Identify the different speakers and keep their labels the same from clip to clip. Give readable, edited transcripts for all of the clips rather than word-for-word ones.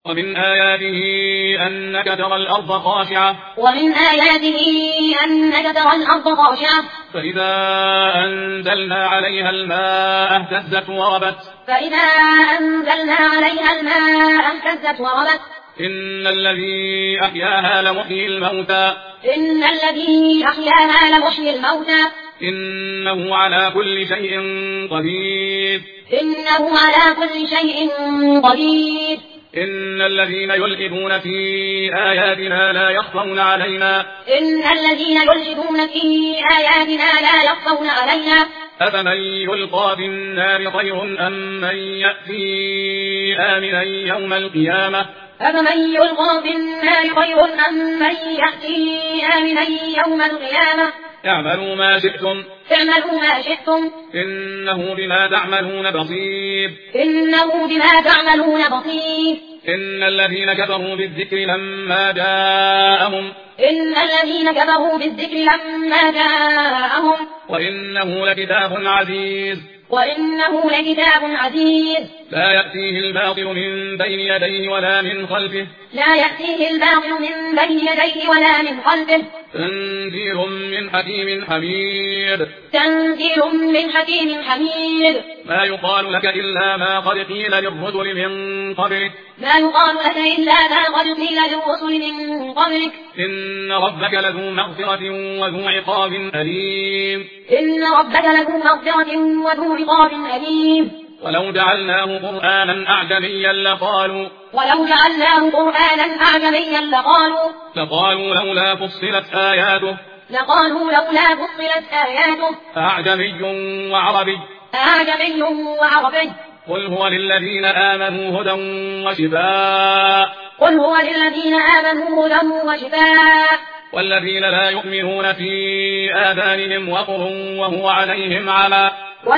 Speaker 1: ومن آياته أنك ترى الأرض خاشعة فإذا أنزلنا عليها الماء اهتزت وربت إن الذي أحياها لمحيي الموتى إنه على كل شيء قدير إن الذين يلحدون في آياتنا لا يخفون علينا أفمن يلقى في النار خير أم من يأتي آمنا يوم القيامة اعملوا ما شئتم إنه بما تعملون بصير إن الذين كفروا بالذكر لما جاءهم وإنه لكتاب عزيز لا يأتيه الباطل من بين يديه ولا من خلفه تنزيل من حكيم حميد ما يقال لك إلا ما قد قيل للرسل من قبلك إن ربك لذو مغفرة وذو عقاب أليم ولو جعلناه قرآنا أعجميا لقالوا لولا فصلت آياته أعجمي وعربي قل هو للذين آمنوا هدى وشفاء والذين لا يؤمنون في آذانهم وقر وهو عليهم عمى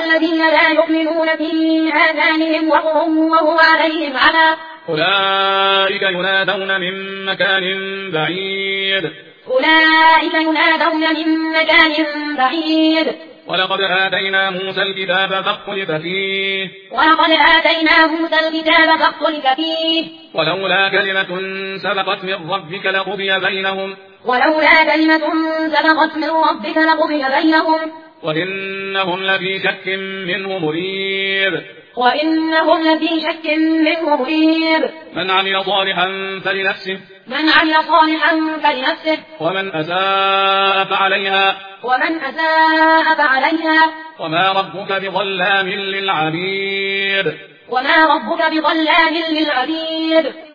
Speaker 1: أولئك ينادون من مكان بعيد ولقد آتينا موسى الكتاب فاختلف فيه ولولا كلمة سبقت من ربك لقضي بينهم وإنهم لفي شك منه مريب من عمل صالحا فلنفسه ومن أساء فعليها وما ربك بظلام للعبيد